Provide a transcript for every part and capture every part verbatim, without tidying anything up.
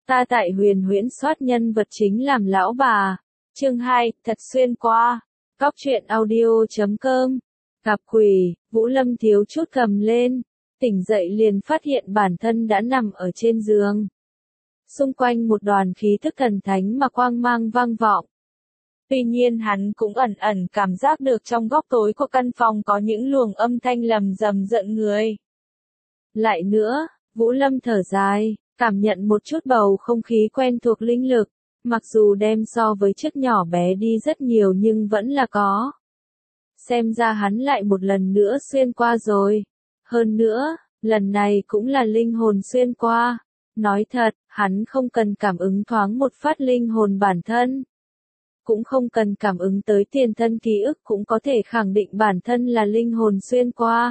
Ta tại huyền huyễn soát nhân vật chính làm lão bà. Chương hai, thật xuyên qua. Cóc truyện audio chấm com. Gặp quỷ, Vũ Lâm thiếu chút cầm lên. Tỉnh dậy liền phát hiện bản thân đã nằm ở trên giường. Xung quanh một đoàn khí thức thần thánh mà quang mang vang vọng. Tuy nhiên hắn cũng ẩn ẩn cảm giác được trong góc tối của căn phòng có những luồng âm thanh lầm rầm giận người. Lại nữa, Vũ Lâm thở dài, cảm nhận một chút bầu không khí quen thuộc linh lực, mặc dù đem so với trước nhỏ bé đi rất nhiều nhưng vẫn là có. Xem ra hắn lại một lần nữa xuyên qua rồi. Hơn nữa, lần này cũng là linh hồn xuyên qua. Nói thật, hắn không cần cảm ứng thoáng một phát linh hồn bản thân. Cũng không cần cảm ứng tới tiền thân ký ức cũng có thể khẳng định bản thân là linh hồn xuyên qua.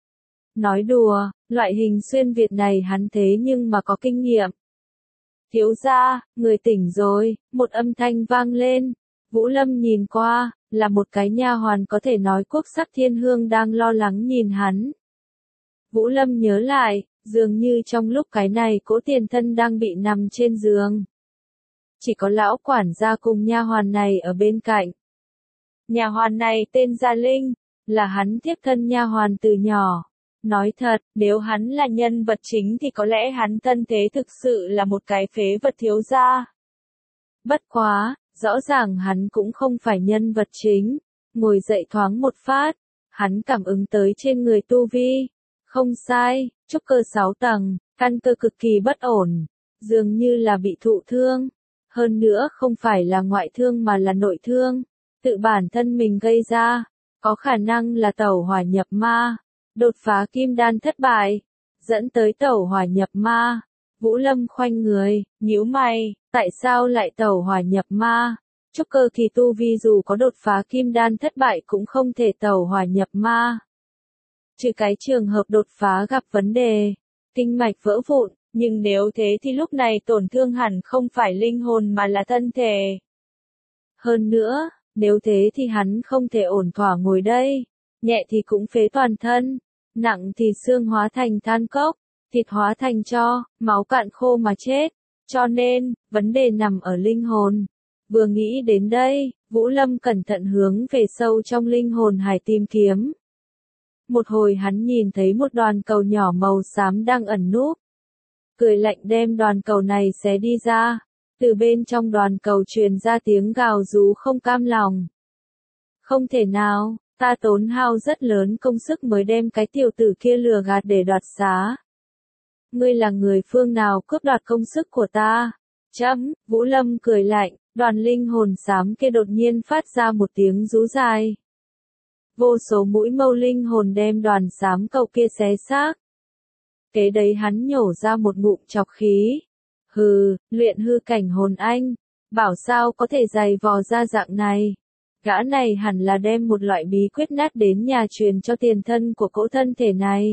Nói đùa, loại hình xuyên Việt này hắn thế nhưng mà có kinh nghiệm. Thiếu gia, người tỉnh rồi, một âm thanh vang lên. Vũ Lâm nhìn qua, là một cái nha hoàn có thể nói quốc sắc thiên hương đang lo lắng nhìn hắn. Vũ Lâm nhớ lại, dường như trong lúc cái này Cố Tiền Thân đang bị nằm trên giường. Chỉ có lão quản gia cùng nha hoàn này ở bên cạnh. Nha hoàn này tên Gia Linh, là hắn tiếp thân nha hoàn từ nhỏ. Nói thật, nếu hắn là nhân vật chính thì có lẽ hắn thân thế thực sự là một cái phế vật thiếu gia. Bất quá, rõ ràng hắn cũng không phải nhân vật chính. Ngồi dậy thoáng một phát, hắn cảm ứng tới trên người tu vi. Không sai, trúc cơ sáu tầng, căn cơ cực kỳ bất ổn, dường như là bị thụ thương. Hơn nữa không phải là ngoại thương mà là nội thương, tự bản thân mình gây ra, có khả năng là tẩu hỏa nhập ma, đột phá kim đan thất bại, dẫn tới tẩu hỏa nhập ma. Vũ Lâm khoanh người, nhíu mày, tại sao lại tẩu hỏa nhập ma? Trúc cơ kỳ tu vi dù có đột phá kim đan thất bại cũng không thể tẩu hỏa nhập ma. Trừ cái trường hợp đột phá gặp vấn đề, kinh mạch vỡ vụn. Nhưng nếu thế thì lúc này tổn thương hẳn không phải linh hồn mà là thân thể. Hơn nữa, nếu thế thì hắn không thể ổn thỏa ngồi đây. Nhẹ thì cũng phế toàn thân, nặng thì xương hóa thành than cốc, thịt hóa thành tro, máu cạn khô mà chết. Cho nên, vấn đề nằm ở linh hồn. Vừa nghĩ đến đây, Vũ Lâm cẩn thận hướng về sâu trong linh hồn hải tìm kiếm. Một hồi hắn nhìn thấy một đoàn cầu nhỏ màu xám đang ẩn núp. Cười lạnh đem đoàn cầu này xé đi ra, từ bên trong đoàn cầu truyền ra tiếng gào rú không cam lòng. Không thể nào, ta tốn hao rất lớn công sức mới đem cái tiểu tử kia lừa gạt để đoạt xá. Ngươi là người phương nào cướp đoạt công sức của ta? Chấm, Vũ Lâm cười lạnh, đoàn linh hồn xám kia đột nhiên phát ra một tiếng rú dài. Vô số mũi mâu linh hồn đem đoàn xám cầu kia xé xác. Kế đấy hắn nhổ ra một ngụm chọc khí. Hừ, luyện hư cảnh hồn anh, bảo sao có thể dày vò ra dạng này. Gã này hẳn là đem một loại bí quyết nát đến nhà truyền cho tiền thân của cỗ thân thể này.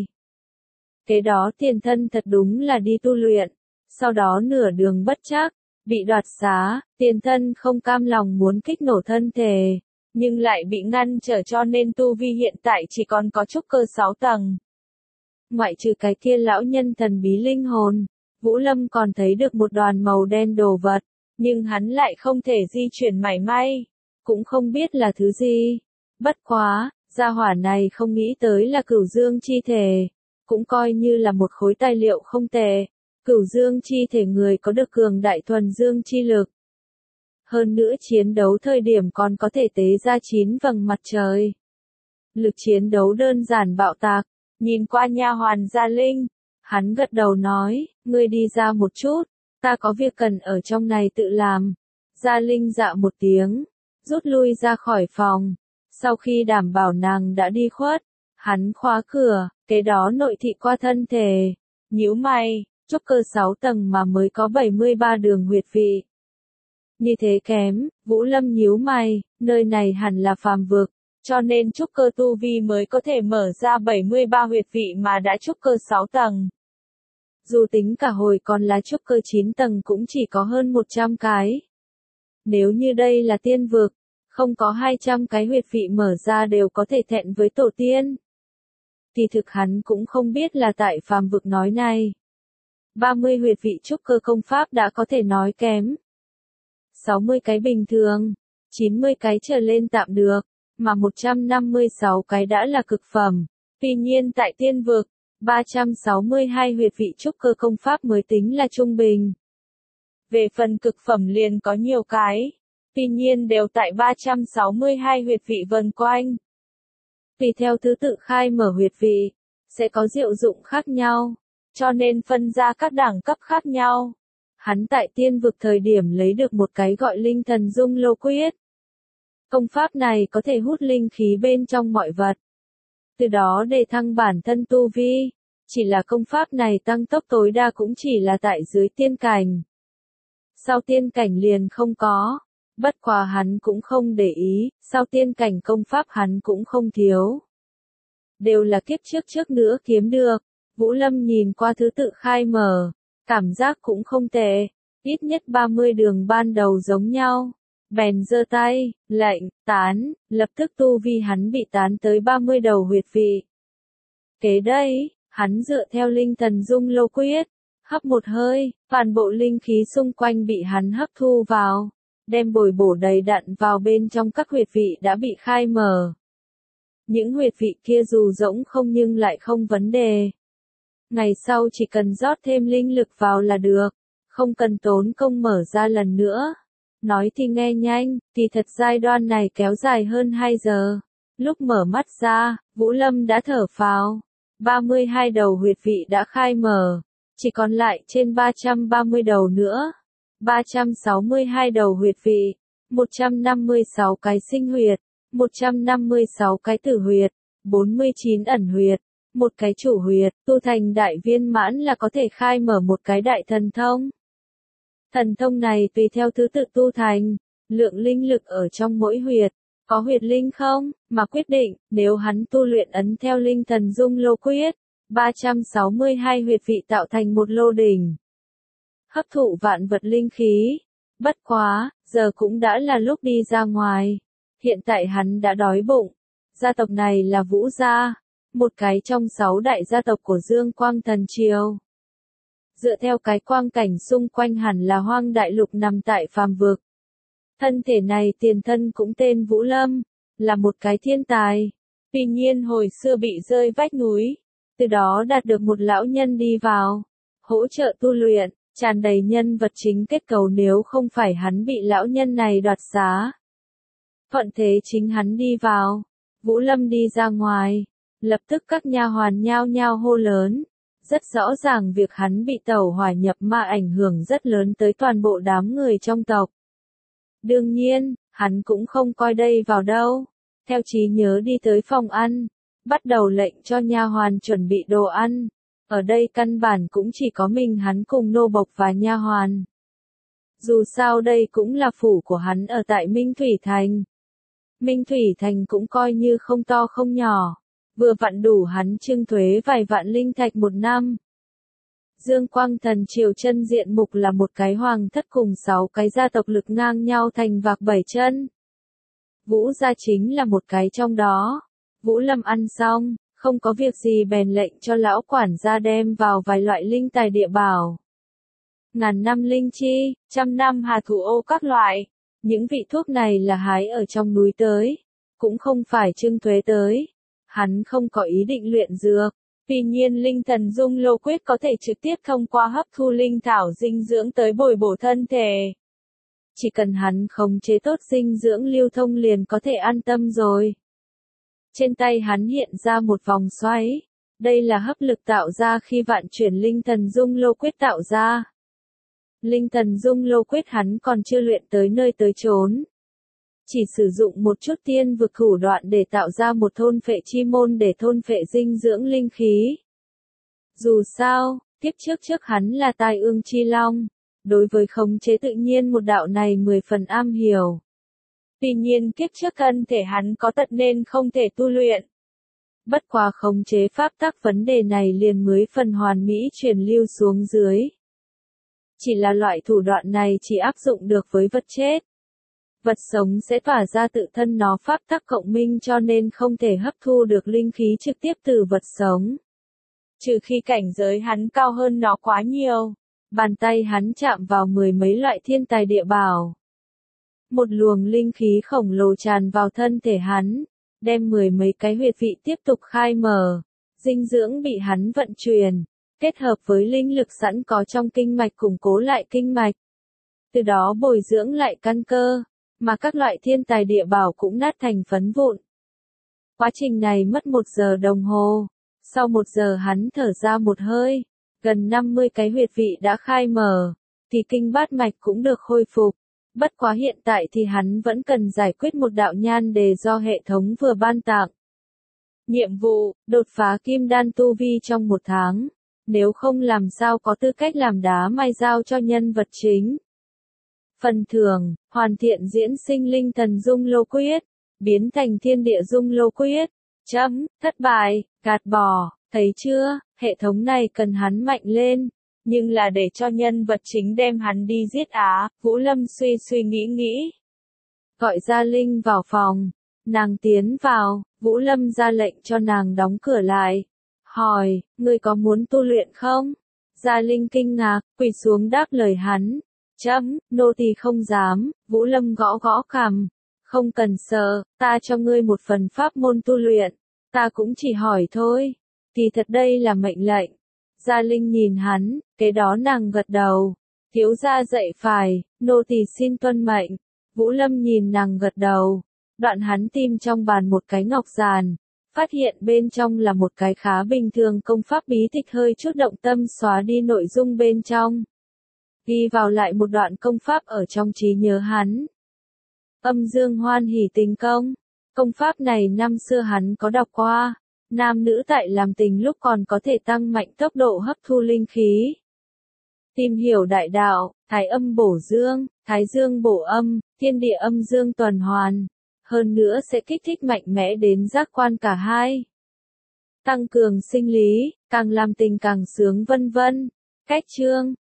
Kế đó tiền thân thật đúng là đi tu luyện, sau đó nửa đường bất trắc, bị đoạt xá, tiền thân không cam lòng muốn kích nổ thân thể, nhưng lại bị ngăn trở cho nên tu vi hiện tại chỉ còn có trúc cơ sáu tầng. Ngoại trừ cái kia lão nhân thần bí linh hồn, Vũ Lâm còn thấy được một đoàn màu đen đồ vật, nhưng hắn lại không thể di chuyển mảy may, cũng không biết là thứ gì. Bất quá, gia hỏa này không nghĩ tới là cửu dương chi thể, cũng coi như là một khối tài liệu không tệ. Cửu dương chi thể người có được cường đại thuần dương chi lực. Hơn nữa chiến đấu thời điểm còn có thể tế ra chín vầng mặt trời. Lực chiến đấu đơn giản bạo tạc. Nhìn qua nha hoàn Gia Linh, hắn gật đầu nói, ngươi đi ra một chút, ta có việc cần ở trong này tự làm. Gia Linh dạ một tiếng, rút lui ra khỏi phòng. Sau khi đảm bảo nàng đã đi khuất, hắn khóa cửa, kế đó nội thị qua thân thể. Nhíu mày, trúc cơ sáu tầng mà mới có bảy mươi ba đường huyệt vị. Như thế kém, Vũ Lâm nhíu mày, nơi này hẳn là phàm vực. Cho nên trúc cơ tu vi mới có thể mở ra bảy mươi ba huyệt vị mà đã trúc cơ sáu tầng. Dù tính cả hồi còn là trúc cơ chín tầng cũng chỉ có hơn một trăm cái. Nếu như đây là tiên vực, không có hai trăm cái huyệt vị mở ra đều có thể thẹn với tổ tiên. Thì thực hắn cũng không biết là tại phàm vực nói này. ba mươi huyệt vị trúc cơ công pháp đã có thể nói kém. sáu mươi cái bình thường, chín mươi cái trở lên tạm được, mà một trăm năm mươi sáu cái đã là cực phẩm. Tuy nhiên tại tiên vực, ba trăm sáu mươi hai huyệt vị trúc cơ công pháp mới tính là trung bình. Về phần cực phẩm liền có nhiều cái, tuy nhiên đều tại ba trăm sáu mươi hai huyệt vị vần quanh. Tùy theo thứ tự khai mở huyệt vị, sẽ có diệu dụng khác nhau, cho nên phân ra các đẳng cấp khác nhau. Hắn tại tiên vực thời điểm lấy được một cái gọi linh thần dung lô quyết. Công pháp này có thể hút linh khí bên trong mọi vật, từ đó để thăng bản thân tu vi. Chỉ là công pháp này tăng tốc tối đa cũng chỉ là tại dưới tiên cảnh. Sau tiên cảnh liền không có. Bất quá hắn cũng không để ý, sau tiên cảnh công pháp hắn cũng không thiếu. Đều là kiếp trước trước nữa kiếm được. Vũ Lâm nhìn qua thứ tự khai mở, cảm giác cũng không tệ, ít nhất ba mươi đường ban đầu giống nhau. Bèn giơ tay, lệnh, tán, lập tức tu vi hắn bị tán tới ba mươi đầu huyệt vị. Kế đây, hắn dựa theo linh thần dung lô quyết, hấp một hơi, toàn bộ linh khí xung quanh bị hắn hấp thu vào, đem bồi bổ đầy đặn vào bên trong các huyệt vị đã bị khai mở. Những huyệt vị kia dù rỗng không nhưng lại không vấn đề. Ngày sau chỉ cần rót thêm linh lực vào là được, không cần tốn công mở ra lần nữa. Nói thì nghe nhanh, thì thật giai đoạn này kéo dài hơn hai giờ. Lúc mở mắt ra, Vũ Lâm đã thở phào. ba mươi hai đầu huyệt vị đã khai mở, chỉ còn lại trên ba trăm ba mươi đầu nữa. ba trăm sáu mươi hai đầu huyệt vị, một trăm năm mươi sáu cái sinh huyệt, một trăm năm mươi sáu cái tử huyệt, bốn mươi chín ẩn huyệt, một cái chủ huyệt, tu thành đại viên mãn là có thể khai mở một cái đại thần thông. Thần thông này tùy theo thứ tự tu thành, lượng linh lực ở trong mỗi huyệt, có huyệt linh không, mà quyết định, nếu hắn tu luyện ấn theo linh thần dung lô quyết, ba trăm sáu mươi hai huyệt vị tạo thành một lô đỉnh. Hấp thụ vạn vật linh khí. Bất quá, giờ cũng đã là lúc đi ra ngoài. Hiện tại hắn đã đói bụng. Gia tộc này là Vũ gia, một cái trong sáu đại gia tộc của Dương Quang Thần Triều. Dựa theo cái quang cảnh xung quanh hẳn là hoang đại lục nằm tại phàm vực. Thân thể này tiền thân cũng tên Vũ Lâm, là một cái thiên tài. Tuy nhiên hồi xưa bị rơi vách núi, từ đó đạt được một lão nhân đi vào, hỗ trợ tu luyện, tràn đầy nhân vật chính kết cầu nếu không phải hắn bị lão nhân này đoạt xá. Thuận thế chính hắn đi vào, Vũ Lâm đi ra ngoài, lập tức các nha hoàn nhao nhao hô lớn. Rất rõ ràng việc hắn bị tẩu hỏa nhập ma ảnh hưởng rất lớn tới toàn bộ đám người trong tộc. Đương nhiên, hắn cũng không coi đây vào đâu. Theo trí nhớ đi tới phòng ăn, bắt đầu lệnh cho nha hoàn chuẩn bị đồ ăn. Ở đây căn bản cũng chỉ có mình hắn cùng nô bộc và nha hoàn. Dù sao đây cũng là phủ của hắn ở tại Minh Thủy Thành. Minh Thủy Thành cũng coi như không to không nhỏ. Vừa vặn đủ hắn trưng thuế vài vạn linh thạch một năm. Dương Quang Thần Triều chân diện mục là một cái hoàng thất cùng sáu cái gia tộc lực ngang nhau thành vạc bảy chân. Vũ gia chính là một cái trong đó. Vũ Lâm ăn xong, không có việc gì bèn lệnh cho lão quản gia đem vào vài loại linh tài địa bảo. Ngàn năm linh chi, trăm năm hà thủ ô các loại. Những vị thuốc này là hái ở trong núi tới, cũng không phải trưng thuế tới. Hắn không có ý định luyện dược, tuy nhiên linh thần dung lô quyết có thể trực tiếp thông qua hấp thu linh thảo dinh dưỡng tới bồi bổ thân thể. Chỉ cần hắn khống chế tốt dinh dưỡng lưu thông liền có thể an tâm rồi. Trên tay hắn hiện ra một vòng xoáy, đây là hấp lực tạo ra khi vạn chuyển linh thần dung lô quyết tạo ra. Linh thần dung lô quyết hắn còn chưa luyện tới nơi tới chốn. Chỉ sử dụng một chút tiên vực thủ đoạn để tạo ra một thôn phệ chi môn để thôn phệ dinh dưỡng linh khí. Dù sao, kiếp trước trước hắn là tai ương chi long, đối với khống chế tự nhiên một đạo này mười phần am hiểu. Tuy nhiên kiếp trước thân thể hắn có tật nên không thể tu luyện. Bất quá khống chế pháp tắc vấn đề này liền mới phần hoàn mỹ truyền lưu xuống dưới. Chỉ là loại thủ đoạn này chỉ áp dụng được với vật chết. Vật sống sẽ tỏa ra tự thân nó pháp tắc cộng minh cho nên không thể hấp thu được linh khí trực tiếp từ vật sống. Trừ khi cảnh giới hắn cao hơn nó quá nhiều. Bàn tay hắn chạm vào mười mấy loại thiên tài địa bảo. Một luồng linh khí khổng lồ tràn vào thân thể hắn, đem mười mấy cái huyệt vị tiếp tục khai mở. Dinh dưỡng bị hắn vận chuyển, kết hợp với linh lực sẵn có trong kinh mạch củng cố lại kinh mạch. Từ đó bồi dưỡng lại căn cơ, mà các loại thiên tài địa bảo cũng nát thành phấn vụn. Quá trình này mất một giờ đồng hồ. Sau một giờ hắn thở ra một hơi, gần năm mươi cái huyệt vị đã khai mở, thì kinh bát mạch cũng được khôi phục. Bất quá hiện tại thì hắn vẫn cần giải quyết một đạo nhan đề do hệ thống vừa ban tặng. Nhiệm vụ, đột phá kim đan tu vi trong một tháng. Nếu không làm sao có tư cách làm đá mai giao cho nhân vật chính. Phần thưởng, hoàn thiện diễn sinh linh thần dung lô quyết, biến thành thiên địa dung lô quyết. Chấm, thất bại, gạt bỏ, thấy chưa, hệ thống này cần hắn mạnh lên, nhưng là để cho nhân vật chính đem hắn đi giết á, Vũ Lâm suy suy nghĩ nghĩ. Gọi Gia Linh vào phòng, nàng tiến vào, Vũ Lâm ra lệnh cho nàng đóng cửa lại. Hỏi, ngươi có muốn tu luyện không? Gia Linh kinh ngạc, quỳ xuống đáp lời hắn. Chấm, nô tỳ không dám, Vũ Lâm gõ gõ cằm. Không cần sợ, ta cho ngươi một phần pháp môn tu luyện, ta cũng chỉ hỏi thôi. Thì thật đây là mệnh lệnh. Gia Linh nhìn hắn, kế đó nàng gật đầu. Thiếu gia dạy phải, nô tỳ xin tuân mệnh. Vũ Lâm nhìn nàng gật đầu. Đoạn hắn tìm trong bàn một cái ngọc giàn, phát hiện bên trong là một cái khá bình thường công pháp bí tịch, hơi chút động tâm xóa đi nội dung bên trong. Ghi vào lại một đoạn công pháp ở trong trí nhớ hắn. Âm dương hoan hỷ tình công. Công pháp này năm xưa hắn có đọc qua. Nam nữ tại làm tình lúc còn có thể tăng mạnh tốc độ hấp thu linh khí. Tìm hiểu đại đạo, thái âm bổ dương, thái dương bổ âm, thiên địa âm dương tuần hoàn. Hơn nữa sẽ kích thích mạnh mẽ đến giác quan cả hai. Tăng cường sinh lý, càng làm tình càng sướng vân vân. Cách chương